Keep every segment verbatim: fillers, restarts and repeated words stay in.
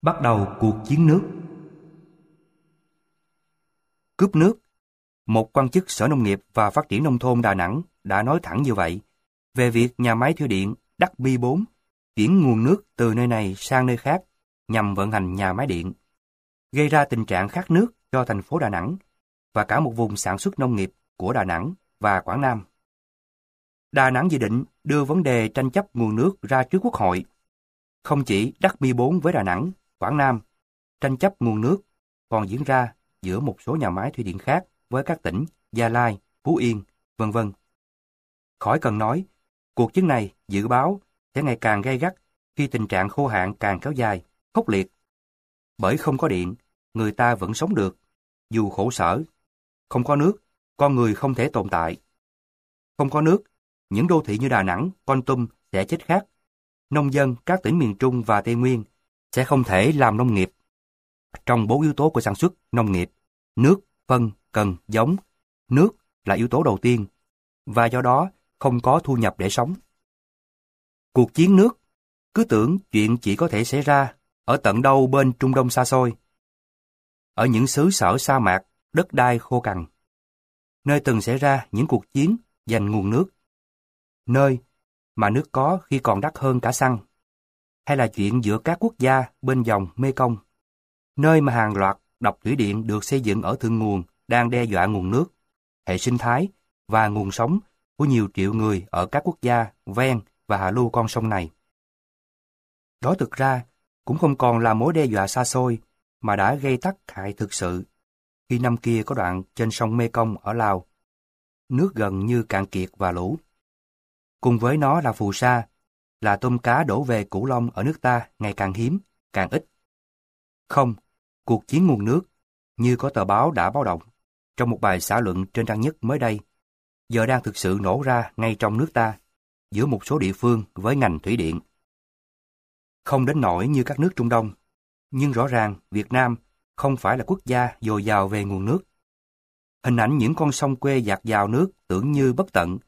Bắt đầu cuộc chiến nước. Cướp nước. Một quan chức Sở Nông nghiệp và Phát triển Nông thôn Đà Nẵng đã nói thẳng như vậy về việc nhà máy thủy điện Đắc Bi bốn chuyển nguồn nước từ nơi này sang nơi khác nhằm vận hành nhà máy điện, gây ra tình trạng khát nước cho thành phố Đà Nẵng và cả một vùng sản xuất nông nghiệp của Đà Nẵng và Quảng Nam. Đà Nẵng dự định đưa vấn đề tranh chấp nguồn nước ra trước Quốc hội. Không chỉ Đắc Bi bốn với Đà Nẵng, Quảng Nam, tranh chấp nguồn nước còn diễn ra giữa một số nhà máy thủy điện khác với các tỉnh Gia Lai, Phú Yên, vân vân. Khỏi cần nói, cuộc chiến này dự báo sẽ ngày càng gay gắt khi tình trạng khô hạn càng kéo dài, khốc liệt. Bởi không có điện, người ta vẫn sống được, dù khổ sở. Không có nước, con người không thể tồn tại. Không có nước, những đô thị như Đà Nẵng, Kon Tum sẽ chết khát. Nông dân các tỉnh miền Trung và Tây Nguyên sẽ không thể làm nông nghiệp. Trong bốn yếu tố của sản xuất nông nghiệp, nước, phân, cần, giống, nước là yếu tố đầu tiên, và do đó không có thu nhập để sống. Cuộc chiến nước, cứ tưởng chuyện chỉ có thể xảy ra ở tận đâu bên Trung Đông xa xôi, ở những xứ sở sa mạc, đất đai khô cằn, nơi từng xảy ra những cuộc chiến giành nguồn nước, nơi mà nước có khi còn đắt hơn cả xăng, hay là chuyện giữa các quốc gia bên dòng Mekong, nơi mà hàng loạt đập thủy điện được xây dựng ở thượng nguồn đang đe dọa nguồn nước, hệ sinh thái và nguồn sống của nhiều triệu người ở các quốc gia ven và hạ lưu con sông này. Đó thực ra cũng không còn là mối đe dọa xa xôi mà đã gây tác hại thực sự khi năm kia có đoạn trên sông Mekong ở Lào, nước gần như cạn kiệt và lũ. Cùng với nó là phù sa, là tôm cá đổ về Cửu Long ở nước ta ngày càng hiếm, càng ít. Không, cuộc chiến nguồn nước, như có tờ báo đã báo động, trong một bài xã luận trên trang nhất mới đây, giờ đang thực sự nổ ra ngay trong nước ta, giữa một số địa phương với ngành thủy điện. Không đến nỗi như các nước Trung Đông, nhưng rõ ràng Việt Nam không phải là quốc gia dồi dào về nguồn nước. Hình ảnh những con sông quê dạt dào nước tưởng như bất tận.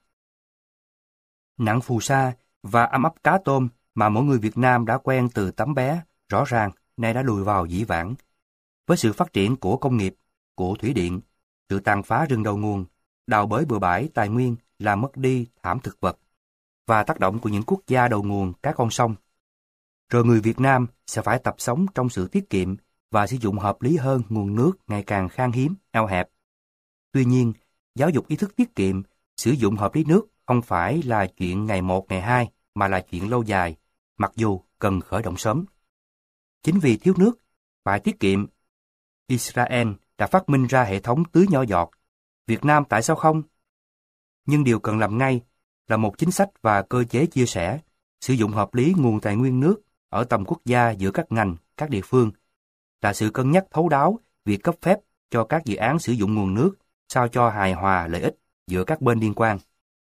Nặng phù sa và âm ấp cá tôm mà mỗi người Việt Nam đã quen từ tấm bé, rõ ràng nay đã lùi vào dĩ vãng. Với sự phát triển của công nghiệp, của thủy điện, sự tàn phá rừng đầu nguồn, đào bới bừa bãi tài nguyên làm mất đi thảm thực vật, và tác động của những quốc gia đầu nguồn các con sông. Rồi người Việt Nam sẽ phải tập sống trong sự tiết kiệm và sử dụng hợp lý hơn nguồn nước ngày càng khan hiếm, eo hẹp. Tuy nhiên, giáo dục ý thức tiết kiệm, sử dụng hợp lý nước không phải là chuyện ngày một, ngày hai, mà là chuyện lâu dài, mặc dù cần khởi động sớm. Chính vì thiếu nước, phải tiết kiệm, Israel đã phát minh ra hệ thống tưới nhỏ giọt. Việt Nam tại sao không? Nhưng điều cần làm ngay là một chính sách và cơ chế chia sẻ, sử dụng hợp lý nguồn tài nguyên nước ở tầm quốc gia giữa các ngành, các địa phương, là sự cân nhắc thấu đáo việc cấp phép cho các dự án sử dụng nguồn nước sao cho hài hòa lợi ích giữa các bên liên quan.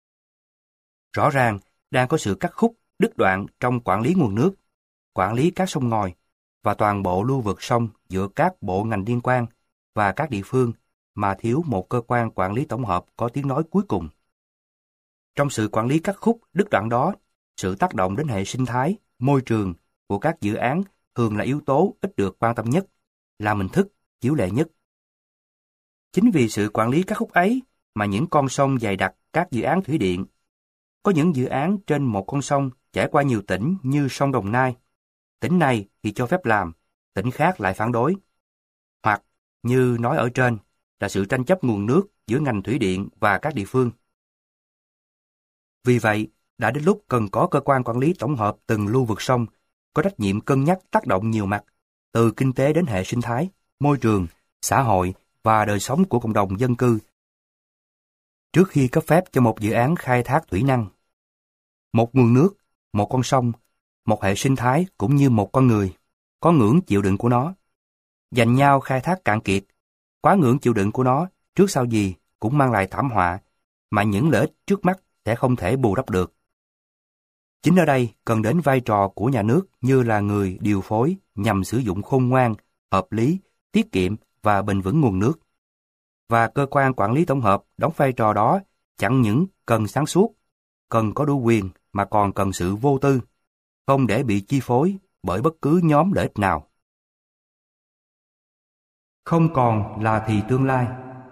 Rõ ràng đang có sự cắt khúc, đứt đoạn trong quản lý nguồn nước, quản lý các sông ngòi và toàn bộ lưu vực sông giữa các bộ ngành liên quan và các địa phương mà thiếu một cơ quan quản lý tổng hợp có tiếng nói cuối cùng. Trong sự quản lý cắt khúc, đứt đoạn đó, sự tác động đến hệ sinh thái, môi trường của các dự án thường là yếu tố ít được quan tâm nhất, là hình thức chiếu lệ nhất. Chính vì sự quản lý các khúc ấy mà những con sông dày đặc các dự án thủy điện. Có những dự án trên một con sông chảy qua nhiều tỉnh như sông Đồng Nai. Tỉnh này thì cho phép làm, tỉnh khác lại phản đối. Hoặc, như nói ở trên, là sự tranh chấp nguồn nước giữa ngành thủy điện và các địa phương. Vì vậy, đã đến lúc cần có cơ quan quản lý tổng hợp từng lưu vực sông, có trách nhiệm cân nhắc tác động nhiều mặt, từ kinh tế đến hệ sinh thái, môi trường, xã hội và đời sống của cộng đồng dân cư, trước khi cấp phép cho một dự án khai thác thủy năng. Một nguồn nước, một con sông, một hệ sinh thái cũng như một con người, có ngưỡng chịu đựng của nó. Giành nhau khai thác cạn kiệt, quá ngưỡng chịu đựng của nó trước sau gì cũng mang lại thảm họa mà những lợi ích trước mắt sẽ không thể bù đắp được. Chính ở đây cần đến vai trò của nhà nước như là người điều phối nhằm sử dụng khôn ngoan, hợp lý, tiết kiệm và bền vững nguồn nước. Và cơ quan quản lý tổng hợp đóng vai trò đó chẳng những cần sáng suốt, cần có đủ quyền mà còn cần sự vô tư, không để bị chi phối bởi bất cứ nhóm lợi ích nào. không còn là thì tương lai.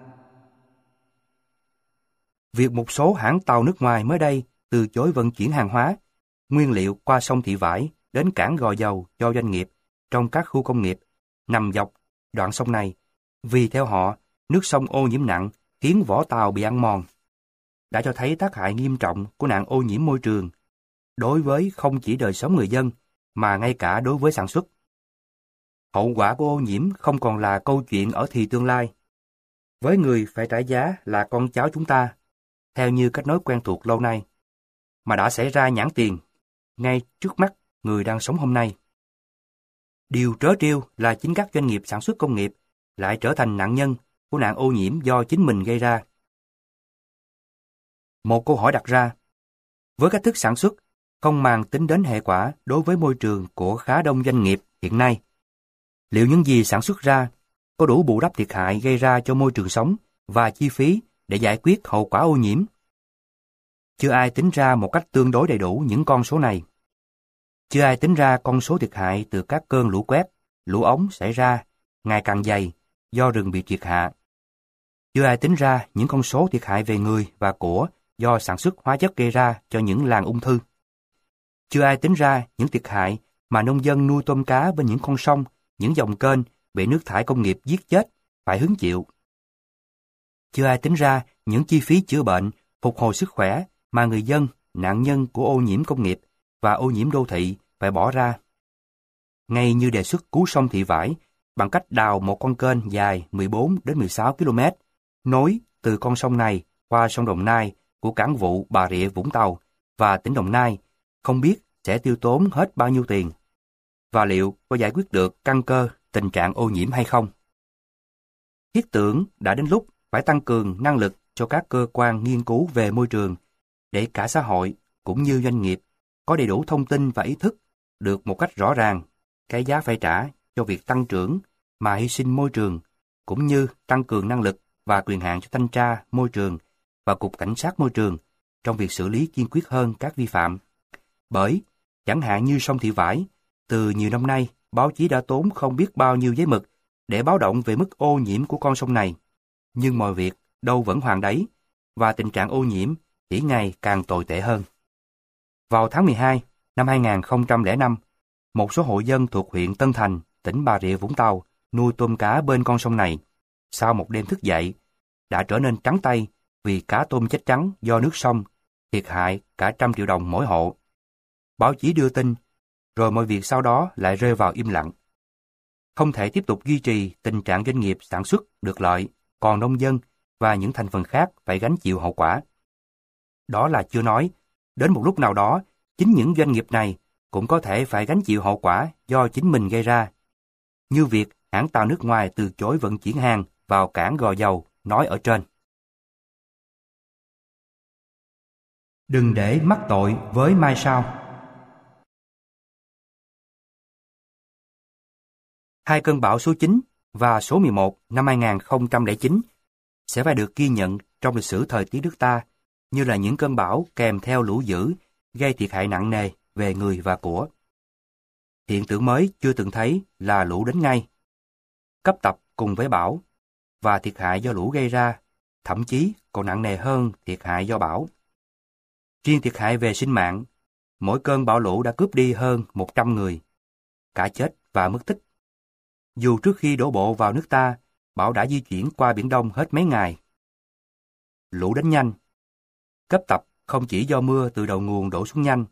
Việc một số hãng tàu nước ngoài mới đây từ chối vận chuyển hàng hóa, nguyên liệu qua sông Thị Vải đến cảng Gò Dầu cho doanh nghiệp trong các khu công nghiệp nằm dọc đoạn sông này, vì theo họ, nước sông ô nhiễm nặng khiến vỏ tàu bị ăn mòn, đã cho thấy tác hại nghiêm trọng của nạn ô nhiễm môi trường đối với không chỉ đời sống người dân mà ngay cả đối với sản xuất. Hậu quả của ô nhiễm không còn là câu chuyện ở thì tương lai. Với người phải trả giá là con cháu chúng ta, theo như cách nói quen thuộc lâu nay, mà đã xảy ra nhãn tiền ngay trước mắt người đang sống hôm nay. Điều trớ trêu là chính các doanh nghiệp sản xuất công nghiệp lại trở thành nạn nhân của nạn ô nhiễm do chính mình gây ra. Một câu hỏi đặt ra, với cách thức sản xuất không màng tính đến hệ quả đối với môi trường của khá đông doanh nghiệp hiện nay, liệu những gì sản xuất ra có đủ bù đắp thiệt hại gây ra cho môi trường sống và chi phí để giải quyết hậu quả ô nhiễm? Chưa ai tính ra một cách tương đối đầy đủ những con số này. Chưa ai tính ra con số thiệt hại từ các cơn lũ quét, lũ ống xảy ra ngày càng dày do rừng bị triệt hạ. Chưa ai tính ra những con số thiệt hại về người và của do sản xuất hóa chất gây ra cho những làng ung thư. Chưa ai tính ra những thiệt hại mà nông dân nuôi tôm cá bên những con sông, những dòng kênh bị nước thải công nghiệp giết chết phải hứng chịu. Chưa ai tính ra những chi phí chữa bệnh, phục hồi sức khỏe mà người dân, nạn nhân của ô nhiễm công nghiệp và ô nhiễm đô thị phải bỏ ra. Ngay như đề xuất cứu sông Thị Vải bằng cách đào một con kênh dài mười bốn đến mười sáu ki lô mét nối từ con sông này qua sông Đồng Nai của cảng vụ Bà Rịa Vũng Tàu và tỉnh Đồng Nai, không biết sẽ tiêu tốn hết bao nhiêu tiền, và liệu có giải quyết được căn cơ tình trạng ô nhiễm hay không. Thiết tưởng đã đến lúc phải tăng cường năng lực cho các cơ quan nghiên cứu về môi trường để cả xã hội cũng như doanh nghiệp có đầy đủ thông tin và ý thức được một cách rõ ràng cái giá phải trả cho việc tăng trưởng mà hy sinh môi trường, cũng như tăng cường năng lực và quyền hạn cho thanh tra môi trường và Cục Cảnh sát Môi trường trong việc xử lý kiên quyết hơn các vi phạm. Bởi, chẳng hạn như sông Thị Vải, từ nhiều năm nay, báo chí đã tốn không biết bao nhiêu giấy mực để báo động về mức ô nhiễm của con sông này. Nhưng mọi việc đâu vẫn hoàn đấy, và tình trạng ô nhiễm chỉ ngày càng tồi tệ hơn. Vào tháng mười hai năm hai nghìn không trăm lẻ năm, một số hộ dân thuộc huyện Tân Thành, tỉnh Bà Rịa Vũng Tàu nuôi tôm cá bên con sông này, sau một đêm thức dậy, đã trở nên trắng tay vì cá tôm chết trắng do nước sông, thiệt hại cả trăm triệu đồng mỗi hộ. Báo chí đưa tin, rồi mọi việc sau đó lại rơi vào im lặng. Không thể tiếp tục duy trì tình trạng doanh nghiệp sản xuất được lợi, còn nông dân và những thành phần khác phải gánh chịu hậu quả. Đó là chưa nói, đến một lúc nào đó, chính những doanh nghiệp này cũng có thể phải gánh chịu hậu quả do chính mình gây ra. Như việc hãng tàu nước ngoài từ chối vận chuyển hàng vào cảng Gò Dầu nói ở trên. Đừng để mắc tội với mai sau. Hai cơn bão số chín và số mười một năm hai nghìn không trăm lẻ chín sẽ phải được ghi nhận trong lịch sử thời tiết nước ta như là những cơn bão kèm theo lũ dữ gây thiệt hại nặng nề về người và của. Hiện tượng mới chưa từng thấy là lũ đến ngay, cấp tập cùng với bão, và thiệt hại do lũ gây ra thậm chí còn nặng nề hơn thiệt hại do bão. Riêng thiệt hại về sinh mạng, mỗi cơn bão lũ đã cướp đi hơn một trăm người, cả chết và mất tích. Dù trước khi đổ bộ vào nước ta, bão đã di chuyển qua Biển Đông hết mấy ngày. Lũ đến nhanh, cấp tập không chỉ do mưa từ đầu nguồn đổ xuống nhanh,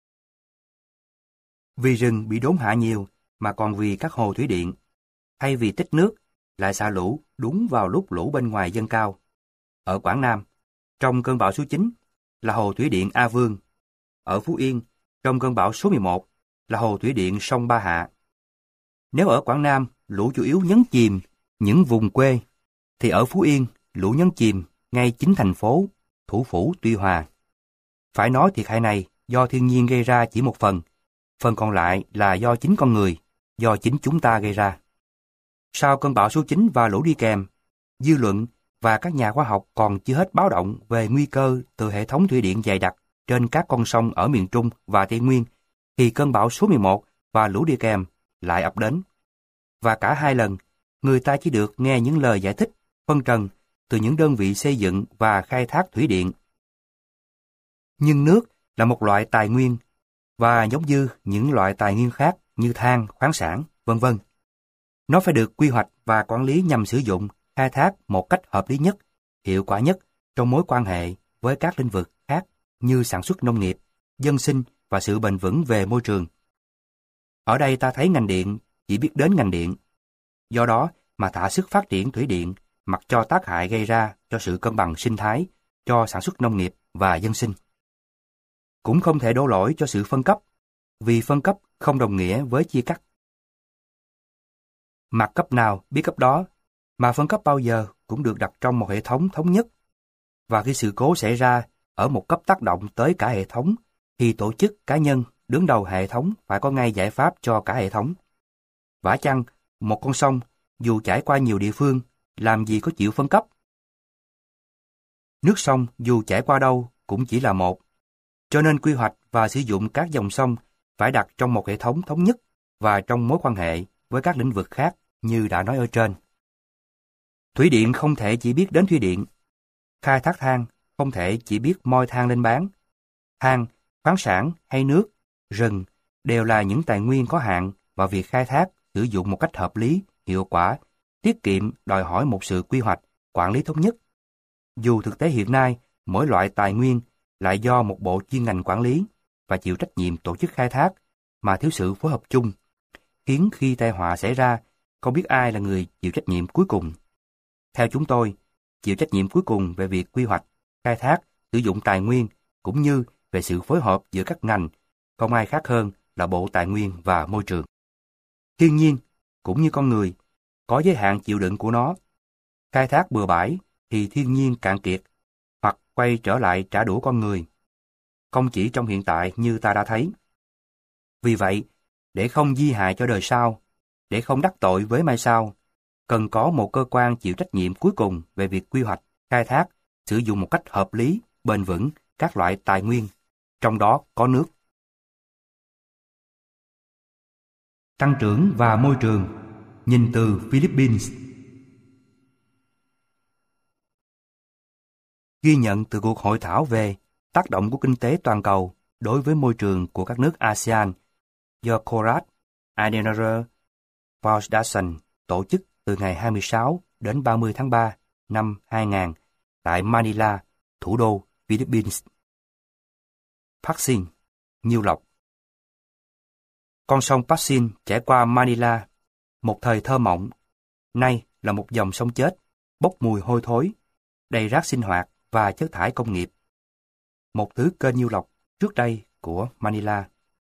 vì rừng bị đốn hạ nhiều, mà còn vì các hồ thủy điện, thay vì tích nước, lại xả lũ đúng vào lúc lũ bên ngoài dâng cao. Ở Quảng Nam, trong cơn bão số chín là hồ thủy điện A Vương. Ở Phú Yên, trong cơn bão số mười một là hồ thủy điện sông Ba Hạ. Nếu ở Quảng Nam, lũ chủ yếu nhấn chìm những vùng quê, thì ở Phú Yên, lũ nhấn chìm ngay chính thành phố, thủ phủ Tuy Hòa. Phải nói thiệt hại này do thiên nhiên gây ra chỉ một phần, phần còn lại là do chính con người, do chính chúng ta gây ra. Sau cơn bão số chín và lũ đi kèm, dư luận và các nhà khoa học còn chưa hết báo động về nguy cơ từ hệ thống thủy điện dày đặc trên các con sông ở miền Trung và Tây Nguyên, thì cơn bão số mười một và lũ đi kèm lại ập đến. Và cả hai lần, người ta chỉ được nghe những lời giải thích, phân trần từ những đơn vị xây dựng và khai thác thủy điện. Nhưng nước là một loại tài nguyên, và giống như những loại tài nguyên khác như than, khoáng sản, vân vân. Nó phải được quy hoạch và quản lý nhằm sử dụng, khai thác một cách hợp lý nhất, hiệu quả nhất trong mối quan hệ với các lĩnh vực khác như sản xuất nông nghiệp, dân sinh và sự bền vững về môi trường. Ở đây ta thấy ngành điện chỉ biết đến ngành điện. Do đó mà thỏa sức phát triển thủy điện mặc cho tác hại gây ra cho sự cân bằng sinh thái, cho sản xuất nông nghiệp và dân sinh. Cũng không thể đổ lỗi cho sự phân cấp, vì phân cấp không đồng nghĩa với chia cắt. Mặt cấp nào biết cấp đó, mà phân cấp bao giờ cũng được đặt trong một hệ thống thống nhất. Và khi sự cố xảy ra ở một cấp tác động tới cả hệ thống, thì tổ chức cá nhân đứng đầu hệ thống phải có ngay giải pháp cho cả hệ thống. Vả chăng, một con sông, dù chảy qua nhiều địa phương, làm gì có chịu phân cấp. Nước sông dù chảy qua đâu cũng chỉ là một. Cho nên quy hoạch và sử dụng các dòng sông phải đặt trong một hệ thống thống nhất và trong mối quan hệ với các lĩnh vực khác như đã nói ở trên. Thủy điện không thể chỉ biết đến thủy điện. Khai thác than không thể chỉ biết moi than lên bán. Than, khoáng sản hay nước, rừng đều là những tài nguyên có hạn và việc khai thác, sử dụng một cách hợp lý, hiệu quả, tiết kiệm đòi hỏi một sự quy hoạch, quản lý thống nhất. Dù thực tế hiện nay, mỗi loại tài nguyên lại do một bộ chuyên ngành quản lý và chịu trách nhiệm tổ chức khai thác mà thiếu sự phối hợp chung, khiến khi tai họa xảy ra, không biết ai là người chịu trách nhiệm cuối cùng. Theo chúng tôi, chịu trách nhiệm cuối cùng về việc quy hoạch, khai thác, sử dụng tài nguyên cũng như về sự phối hợp giữa các ngành, không ai khác hơn là Bộ Tài nguyên và Môi trường. Thiên nhiên, cũng như con người, có giới hạn chịu đựng của nó. Khai thác bừa bãi thì thiên nhiên cạn kiệt, hoặc quay trở lại trả đũa con người. Không chỉ trong hiện tại như ta đã thấy. Vì vậy, để không di hại cho đời sau, để không đắc tội với mai sau, cần có một cơ quan chịu trách nhiệm cuối cùng về việc quy hoạch, khai thác, sử dụng một cách hợp lý, bền vững các loại tài nguyên, trong đó có nước. Tăng trưởng và môi trường, nhìn từ Philippines. Ghi nhận từ cuộc hội thảo về tác động của kinh tế toàn cầu đối với môi trường của các nước a sê an do Conrad Adenauer Foundation tổ chức từ ngày hai mươi sáu đến ba mươi tháng ba năm hai nghìn tại Manila, thủ đô Philippines. Pasig, Nhiêu Lộc. Con sông Pasig chảy qua Manila, một thời thơ mộng, nay là một dòng sông chết, bốc mùi hôi thối, đầy rác sinh hoạt và chất thải công nghiệp. Một thứ kênh Nhiêu Lộc trước đây của Manila.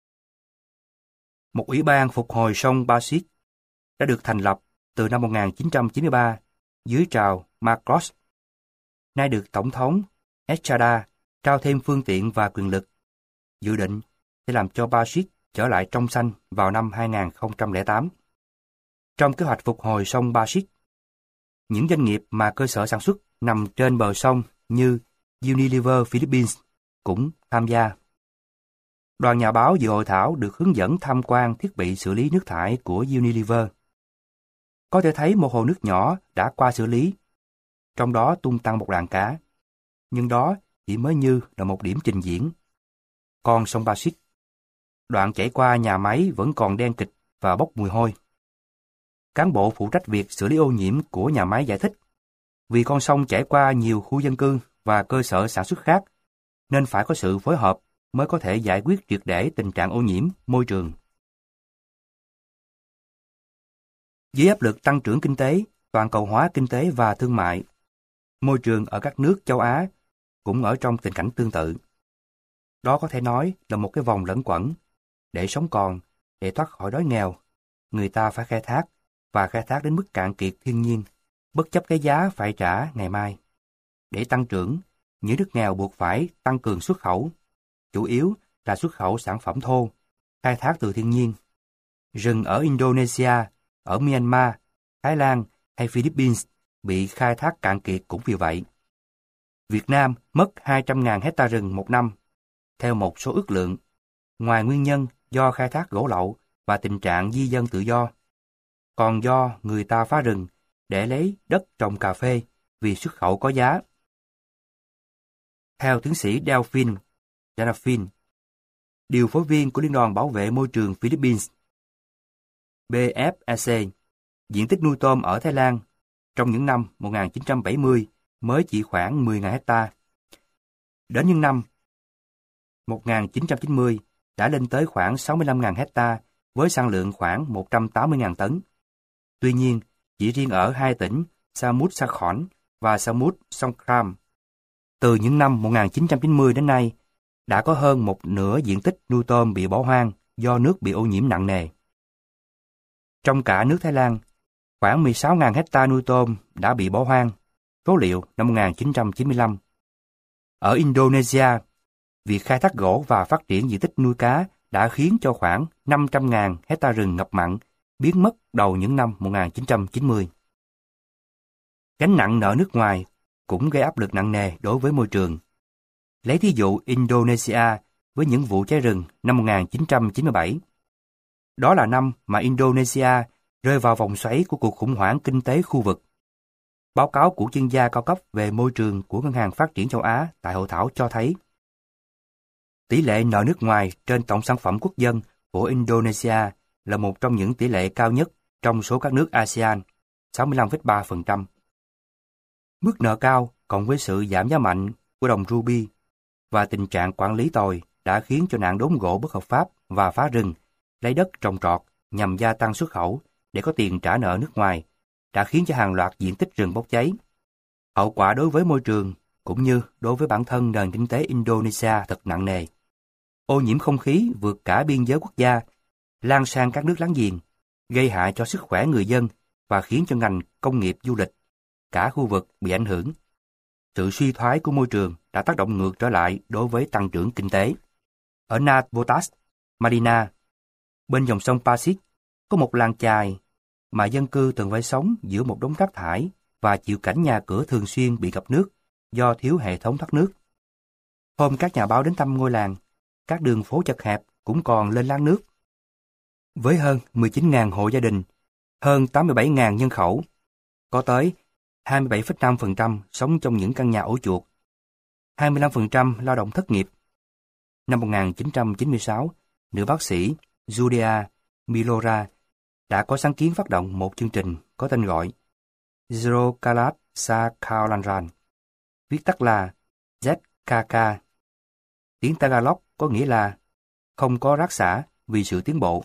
Một ủy ban phục hồi sông Pasig đã được thành lập từ năm một nghìn chín trăm chín mươi ba dưới trào Marcos. Nay được Tổng thống Estrada trao thêm phương tiện và quyền lực, dự định sẽ làm cho Pasig trở lại trong xanh vào năm hai nghìn không trăm lẻ tám. Trong kế hoạch phục hồi sông Pasig, những doanh nghiệp mà cơ sở sản xuất nằm trên bờ sông như Unilever Philippines cũng tham gia. Đoàn nhà báo dự hội thảo được hướng dẫn tham quan thiết bị xử lý nước thải của Unilever. Có thể thấy một hồ nước nhỏ đã qua xử lý, trong đó tung tăng một đàn cá. Nhưng đó chỉ mới như là một điểm trình diễn. Còn sông Pasig, đoạn chảy qua nhà máy vẫn còn đen kịt và bốc mùi hôi. Cán bộ phụ trách việc xử lý ô nhiễm của nhà máy giải thích, vì con sông chảy qua nhiều khu dân cư và cơ sở sản xuất khác, nên phải có sự phối hợp mới có thể giải quyết triệt để tình trạng ô nhiễm môi trường. Dưới áp lực tăng trưởng kinh tế, toàn cầu hóa kinh tế và thương mại, môi trường ở các nước châu Á cũng ở trong tình cảnh tương tự. Đó có thể nói là một cái vòng lẩn quẩn. Để sống còn, để thoát khỏi đói nghèo, người ta phải khai thác, và khai thác đến mức cạn kiệt thiên nhiên, bất chấp cái giá phải trả ngày mai. Để tăng trưởng, những nước nghèo buộc phải tăng cường xuất khẩu, chủ yếu là xuất khẩu sản phẩm thô, khai thác từ thiên nhiên. Rừng ở Indonesia, ở Myanmar, Thái Lan hay Philippines bị khai thác cạn kiệt cũng vì vậy. Việt Nam mất hai trăm nghìn hecta rừng một năm, theo một số ước lượng, ngoài nguyên nhân do khai thác gỗ lậu và tình trạng di dân tự do. còn do người ta phá rừng để lấy đất trồng cà phê vì xuất khẩu có giá. Theo tiến sĩ Delphine Janafin, điều phối viên của Liên đoàn Bảo vệ Môi trường Philippines, bê ép e xê, diện tích nuôi tôm ở Thái Lan trong những năm một nghìn chín trăm bảy mươi mới chỉ khoảng mười nghìn hecta. Đến những năm một nghìn chín trăm chín mươi đã lên tới khoảng sáu mươi lăm nghìn hecta với sản lượng khoảng một trăm tám mươi nghìn tấn. Tuy nhiên, chỉ riêng ở hai tỉnh Samut Sakhon và Samut Songkhram, từ những năm một nghìn chín trăm chín mươi đến nay, đã có hơn một nửa diện tích nuôi tôm bị bỏ hoang do nước bị ô nhiễm nặng nề. Trong cả nước Thái Lan, khoảng mười sáu nghìn hecta nuôi tôm đã bị bỏ hoang, số liệu năm một nghìn chín trăm chín mươi lăm. Ở Indonesia, việc khai thác gỗ và phát triển diện tích nuôi cá đã khiến cho khoảng năm trăm nghìn hecta rừng ngập mặn biến mất đầu những năm một nghìn chín trăm chín mươi. Gánh nặng nợ nước ngoài cũng gây áp lực nặng nề đối với môi trường. Lấy thí dụ Indonesia với những vụ cháy rừng năm một nghìn chín trăm chín mươi bảy. Đó là năm mà Indonesia rơi vào vòng xoáy của cuộc khủng hoảng kinh tế khu vực. Báo cáo của chuyên gia cao cấp về môi trường của Ngân hàng Phát triển châu Á tại hội thảo cho thấy tỷ lệ nợ nước ngoài trên tổng sản phẩm quốc dân của Indonesia là một trong những tỷ lệ cao nhất trong số các nước a sê an, sáu mươi lăm phẩy ba phần trăm. Mức nợ cao cộng với sự giảm giá mạnh của đồng ruby và tình trạng quản lý tồi đã khiến cho nạn đốn gỗ bất hợp pháp và phá rừng, lấy đất trồng trọt nhằm gia tăng xuất khẩu để có tiền trả nợ nước ngoài, đã khiến cho hàng loạt diện tích rừng bốc cháy. Hậu quả đối với môi trường cũng như đối với bản thân nền kinh tế Indonesia thật nặng nề. Ô nhiễm không khí vượt cả biên giới quốc gia, lan sang các nước láng giềng, gây hại cho sức khỏe người dân và khiến cho ngành công nghiệp du lịch, cả khu vực bị ảnh hưởng. Sự suy thoái của môi trường đã tác động ngược trở lại đối với tăng trưởng kinh tế. Ở Navotas, Madina, bên dòng sông Pasig, có một làng chài mà dân cư từng phải sống giữa một đống rác thải và chịu cảnh nhà cửa thường xuyên bị ngập nước do thiếu hệ thống thoát nước. Hôm các nhà báo đến thăm ngôi làng, các đường phố chật hẹp cũng còn lên láng nước. Với hơn mười chín nghìn hộ gia đình, hơn tám mươi bảy nghìn nhân khẩu, có tới hai mươi bảy phẩy năm phần trăm sống trong những căn nhà ổ chuột, hai mươi lăm phần trăm lao động thất nghiệp. Năm một nghìn chín trăm chín mươi sáu, nữ bác sĩ Judea Milora đã có sáng kiến phát động một chương trình có tên gọi Zero Kalat Sakaulanran, viết tắt là Z K K. Tiếng Tagalog có nghĩa là không có rác xả vì sự tiến bộ.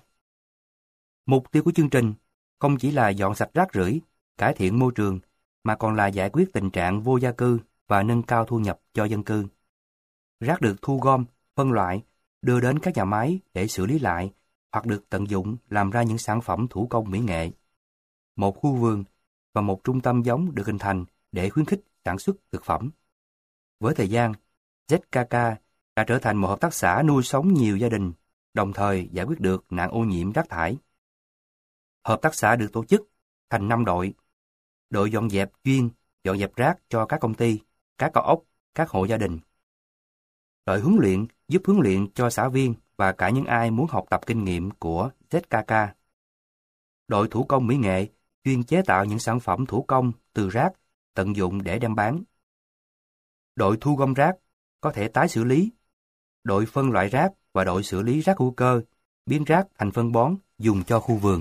Mục tiêu của chương trình không chỉ là dọn sạch rác rưởi, cải thiện môi trường, mà còn là giải quyết tình trạng vô gia cư và nâng cao thu nhập cho dân cư. Rác được thu gom, phân loại, đưa đến các nhà máy để xử lý lại hoặc được tận dụng làm ra những sản phẩm thủ công mỹ nghệ. Một khu vườn và một trung tâm giống được hình thành để khuyến khích sản xuất thực phẩm. Với thời gian, Z K K đã trở thành một hợp tác xã nuôi sống nhiều gia đình, đồng thời giải quyết được nạn ô nhiễm rác thải. Hợp tác xã được tổ chức thành năm đội. Đội dọn dẹp chuyên dọn dẹp rác cho các công ty, các cao ốc, các hộ gia đình. Đội huấn luyện giúp huấn luyện cho xã viên và cả những ai muốn học tập kinh nghiệm của Z K K. Đội thủ công mỹ nghệ chuyên chế tạo những sản phẩm thủ công từ rác tận dụng để đem bán. Đội thu gom rác có thể tái xử lý. Đội phân loại rác và đội xử lý rác hữu cơ biến rác thành phân bón dùng cho khu vườn.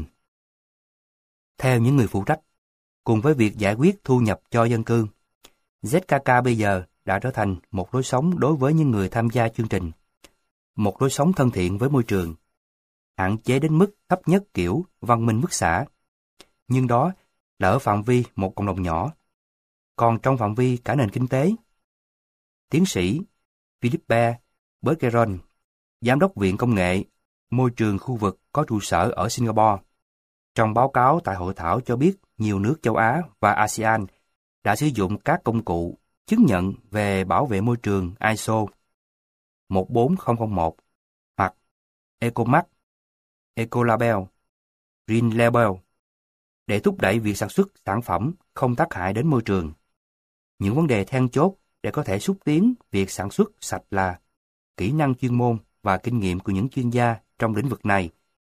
Theo những người phụ trách, cùng với việc giải quyết thu nhập cho dân cư, Z K K bây giờ đã trở thành một lối sống đối với những người tham gia chương trình. Một lối sống thân thiện với môi trường, hạn chế đến mức thấp nhất kiểu văn minh mức xã. Nhưng đó là ở phạm vi một cộng đồng nhỏ. Còn trong phạm vi cả nền kinh tế, tiến sĩ Philippe Bergeron, Giám đốc Viện Công nghệ Môi trường khu vực có trụ sở ở Singapore, trong báo cáo tại hội thảo cho biết nhiều nước châu Á và a sê an đã sử dụng các công cụ chứng nhận về bảo vệ môi trường i ét o một bốn không không một hoặc EcoMark, Ecolabel, Green Label để thúc đẩy việc sản xuất sản phẩm không tác hại đến môi trường. Những vấn đề then chốt để có thể xúc tiến việc sản xuất sạch là kỹ năng chuyên môn và kinh nghiệm của những chuyên gia trong lĩnh vực này,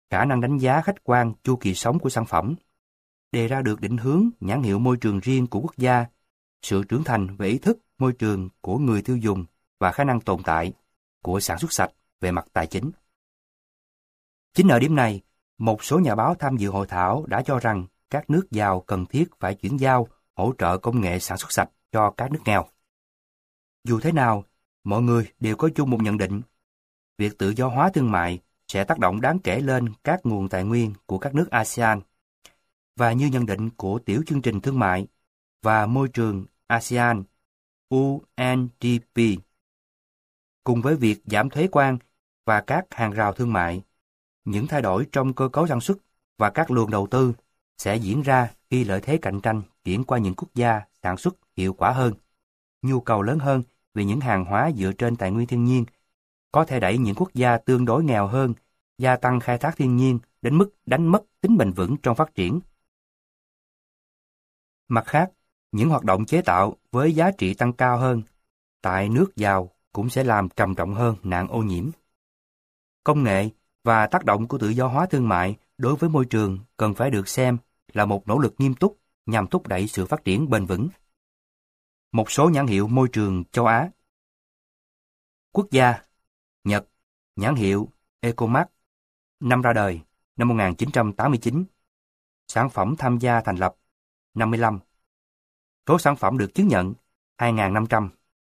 khả năng đánh giá khách quan chu kỳ sống của sản phẩm, đề ra được định hướng nhãn hiệu môi trường riêng của quốc gia, sự trưởng thành về ý thức môi trường của người tiêu dùng và khả năng tồn tại của sản xuất sạch về mặt tài chính. Chính ở điểm này, một số nhà báo tham dự hội thảo đã cho rằng các nước giàu cần thiết phải chuyển giao hỗ trợ công nghệ sản xuất sạch cho các nước nghèo. Dù thế nào, mọi người đều có chung một nhận định, việc tự do hóa thương mại sẽ tác động đáng kể lên các nguồn tài nguyên của các nước a sê an. Và như nhận định của Tiểu chương trình Thương mại và Môi trường a sê an U N D P, cùng với việc giảm thuế quan và các hàng rào thương mại, những thay đổi trong cơ cấu sản xuất và các luồng đầu tư sẽ diễn ra khi lợi thế cạnh tranh chuyển qua những quốc gia sản xuất hiệu quả hơn. Nhu cầu lớn hơn về những hàng hóa dựa trên tài nguyên thiên nhiên có thể đẩy những quốc gia tương đối nghèo hơn gia tăng khai thác thiên nhiên đến mức đánh mất tính bền vững trong phát triển. Mặt khác, những hoạt động chế tạo với giá trị tăng cao hơn tại nước giàu cũng sẽ làm trầm trọng hơn nạn ô nhiễm. Công nghệ và tác động của tự do hóa thương mại đối với môi trường cần phải được xem là một nỗ lực nghiêm túc nhằm thúc đẩy sự phát triển bền vững. Một số nhãn hiệu môi trường châu Á. Quốc gia: Nhật, nhãn hiệu Ecomax, năm ra đời năm một nghìn chín trăm tám mươi chín, sản phẩm tham gia thành lập năm mươi lăm, số sản phẩm được chứng nhận hai nghìn năm trăm.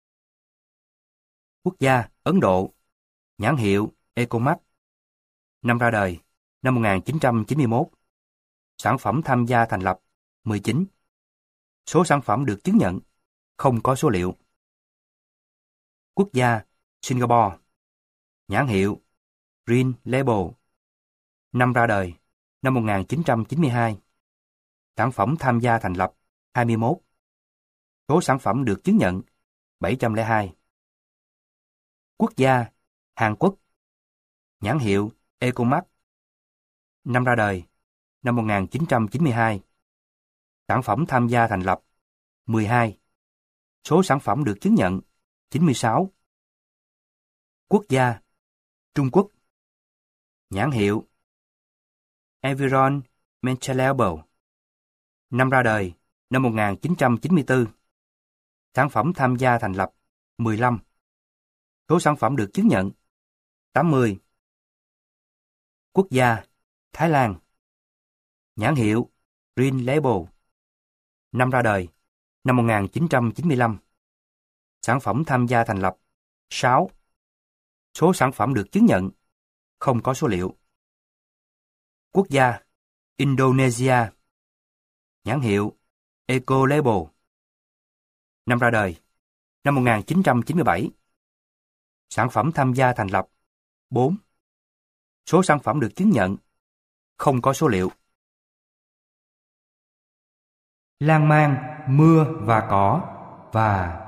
Quốc gia: Ấn Độ, nhãn hiệu Ecomax, năm ra đời năm một nghìn chín trăm chín mươi mốt, sản phẩm tham gia thành lập mười chín, số sản phẩm được chứng nhận không có số liệu. Quốc gia: Singapore, nhãn hiệu Green Label, năm ra đời năm một nghìn chín trăm chín mươi hai, sản phẩm tham gia thành lập hai mươi mốt, số sản phẩm được chứng nhận bảy trăm lẻ hai. Quốc gia: Hàn Quốc, nhãn hiệu Ecomax, năm ra đời năm một nghìn chín trăm chín mươi hai, sản phẩm tham gia thành lập mười hai, số sản phẩm được chứng nhận chín mươi sáu. Quốc gia: Trung Quốc, nhãn hiệu Environmental Label, năm ra đời năm một nghìn chín trăm chín mươi tư, sản phẩm tham gia thành lập mười lăm, số sản phẩm được chứng nhận tám mươi. Quốc gia: Thái Lan, nhãn hiệu Green Label, năm ra đời năm một nghìn chín trăm chín mươi lăm, sản phẩm tham gia thành lập sáu, số sản phẩm được chứng nhận không có số liệu. Quốc gia: Indonesia, nhãn hiệu Eco Label, năm ra đời năm một nghìn chín trăm chín mươi bảy, sản phẩm tham gia thành lập bốn, số sản phẩm được chứng nhận không có số liệu. Lan man, mưa và cỏ và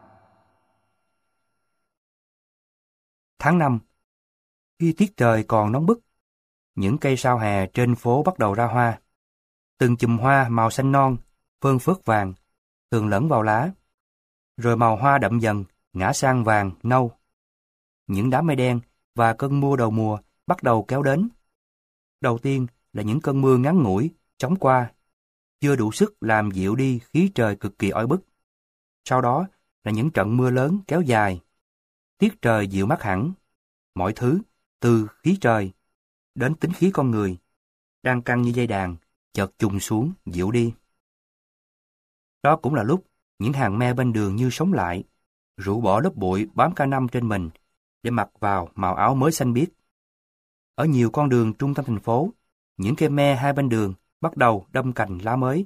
tháng năm, khi tiết trời còn nóng bức, những cây sao hè trên phố bắt đầu ra hoa. Từng chùm hoa màu xanh non, phơn phớt vàng, thường lẫn vào lá. Rồi màu hoa đậm dần, ngã sang vàng, nâu. Những đám mây đen và cơn mưa đầu mùa bắt đầu kéo đến. Đầu tiên là những cơn mưa ngắn ngủi, chóng qua, chưa đủ sức làm dịu đi khí trời cực kỳ oi bức. Sau đó là những trận mưa lớn kéo dài. Tiết trời dịu mát hẳn. Mọi thứ, từ khí trời đến tính khí con người, đang căng như dây đàn, chợt chùng xuống, dịu đi. Đó cũng là lúc những hàng me bên đường như sống lại, rũ bỏ lớp bụi bám cả năm trên mình để mặc vào màu áo mới xanh biếc. Ở nhiều con đường trung tâm thành phố, những cây me hai bên đường bắt đầu đâm cành lá mới.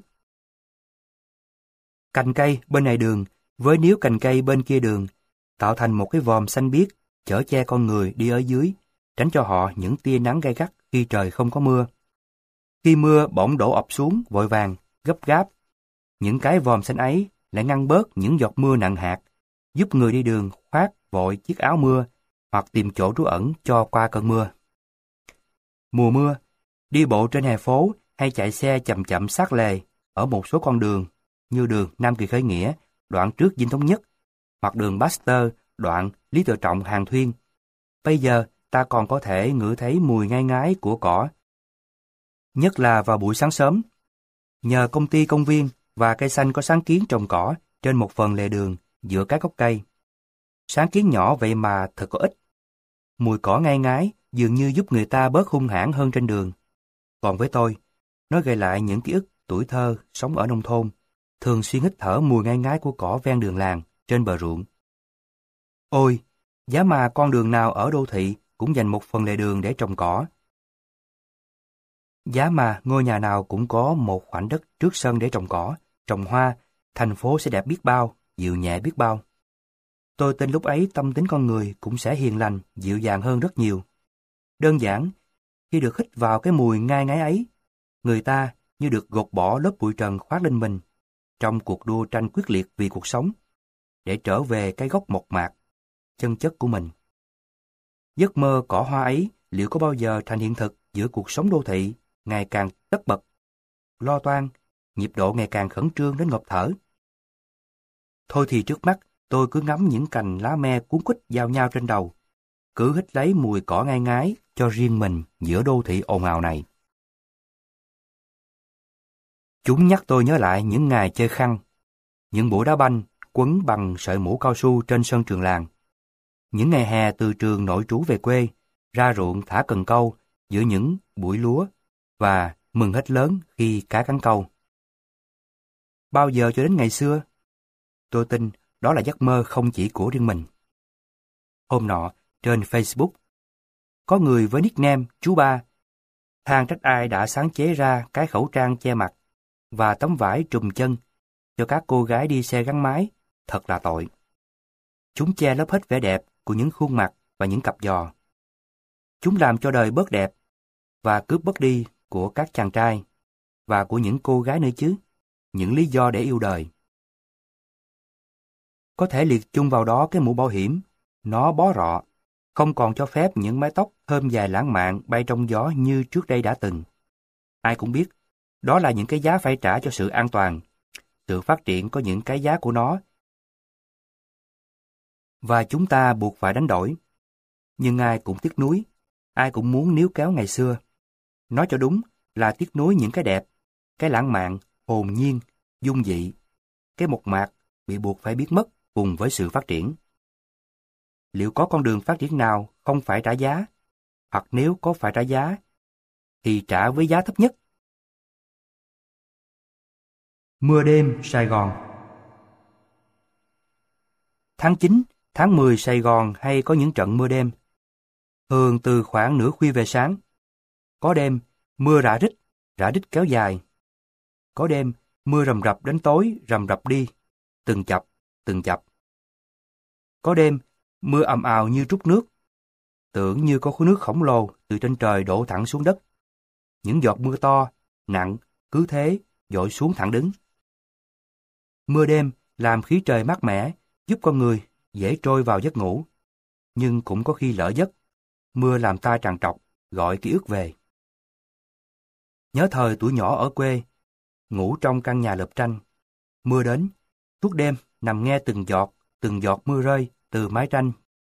Cành cây bên này đường với níu cành cây bên kia đường tạo thành một cái vòm xanh biếc chở che con người đi ở dưới, tránh cho họ những tia nắng gay gắt khi trời không có mưa. Khi mưa bỗng đổ ập xuống vội vàng, gấp gáp, những cái vòm xanh ấy lại ngăn bớt những giọt mưa nặng hạt, giúp người đi đường khoác vội chiếc áo mưa hoặc tìm chỗ trú ẩn cho qua cơn mưa. Mùa mưa, đi bộ trên hè phố hay chạy xe chậm chậm sát lề ở một số con đường như đường Nam Kỳ Khởi Nghĩa, đoạn trước Dinh Thống Nhất, hoặc đường Baxter, đoạn Lý Tự Trọng Hàng Thuyên, bây giờ ta còn có thể ngửi thấy mùi ngai ngái của cỏ. Nhất là vào buổi sáng sớm. Nhờ công ty công viên và cây xanh có sáng kiến trồng cỏ trên một phần lề đường giữa các gốc cây. Sáng kiến nhỏ vậy mà thật có ích. Mùi cỏ ngai ngái dường như giúp người ta bớt hung hãn hơn trên đường. Còn với tôi, nó gợi lại những ký ức tuổi thơ sống ở nông thôn, thường xuyên hít thở mùi ngai ngái của cỏ ven đường làng, trên bờ ruộng. Ôi, giá mà con đường nào ở đô thị cũng dành một phần lề đường để trồng cỏ. Giá mà ngôi nhà nào cũng có một khoảnh đất trước sân để trồng cỏ, trồng hoa, thành phố sẽ đẹp biết bao, dịu nhẹ biết bao. Tôi tin lúc ấy tâm tính con người cũng sẽ hiền lành, dịu dàng hơn rất nhiều. Đơn giản, khi được hít vào cái mùi ngai ngái ấy, người ta như được gột bỏ lớp bụi trần khoác lên mình trong cuộc đua tranh quyết liệt vì cuộc sống, để trở về cái gốc mộc mạc, chân chất của mình. Giấc mơ cỏ hoa ấy liệu có bao giờ thành hiện thực giữa cuộc sống đô thị ngày càng tất bật, lo toan, nhịp độ ngày càng khẩn trương đến ngộp thở? Thôi thì trước mắt, tôi cứ ngắm những cành lá me cuốn quýt giao nhau trên đầu, cứ hít lấy mùi cỏ ngai ngái cho riêng mình giữa đô thị ồn ào này. Chúng nhắc tôi nhớ lại những ngày chơi khăn, những buổi đá banh quấn bằng sợi mũ cao su trên sân trường làng, những ngày hè từ trường nội trú về quê, ra ruộng thả cần câu giữa những bụi lúa và mừng hết lớn khi cá cắn câu. Bao giờ cho đến ngày xưa? Tôi tin đó là giấc mơ không chỉ của riêng mình. Hôm nọ, trên Facebook, có người với nickname chú ba than trách ai đã sáng chế ra cái khẩu trang che mặt và tấm vải trùm chân cho các cô gái đi xe gắn máy, thật là tội. Chúng che lấp hết vẻ đẹp của những khuôn mặt và những cặp giò. Chúng làm cho đời bớt đẹp và cướp bớt đi của các chàng trai và của những cô gái nữa chứ, những lý do để yêu đời. Có thể liệt chung vào đó cái mũ bảo hiểm, nó bó rọ, không còn cho phép những mái tóc thơm dài lãng mạn bay trong gió như trước đây đã từng. Ai cũng biết, đó là những cái giá phải trả cho sự an toàn. Sự phát triển có những cái giá của nó, và chúng ta buộc phải đánh đổi. Nhưng ai cũng tiếc nuối, ai cũng muốn níu kéo ngày xưa. Nói cho đúng là tiếc nuối những cái đẹp, cái lãng mạn, hồn nhiên, dung dị, cái mộc mạc bị buộc phải biến mất cùng với sự phát triển. Liệu có con đường phát triển nào không phải trả giá? Hoặc nếu có phải trả giá, thì trả với giá thấp nhất? Mưa đêm Sài Gòn. Tháng chín, tháng mười Sài Gòn hay có những trận mưa đêm. Thường từ khoảng nửa khuya về sáng. Có đêm, mưa rả rích, rả rích kéo dài. Có đêm, mưa rầm rập đến tối, rầm rập đi, từng chập, từng chập. Có đêm, mưa ầm ào như trút nước. Tưởng như có khối nước khổng lồ từ trên trời đổ thẳng xuống đất. Những giọt mưa to, nặng, cứ thế, dội xuống thẳng đứng. Mưa đêm làm khí trời mát mẻ, giúp con người dễ trôi vào giấc ngủ. Nhưng cũng có khi lỡ giấc, mưa làm ta trằn trọc, gọi ký ức về. Nhớ thời tuổi nhỏ ở quê, ngủ trong căn nhà lợp tranh. Mưa đến, suốt đêm nằm nghe từng giọt, từng giọt mưa rơi từ mái tranh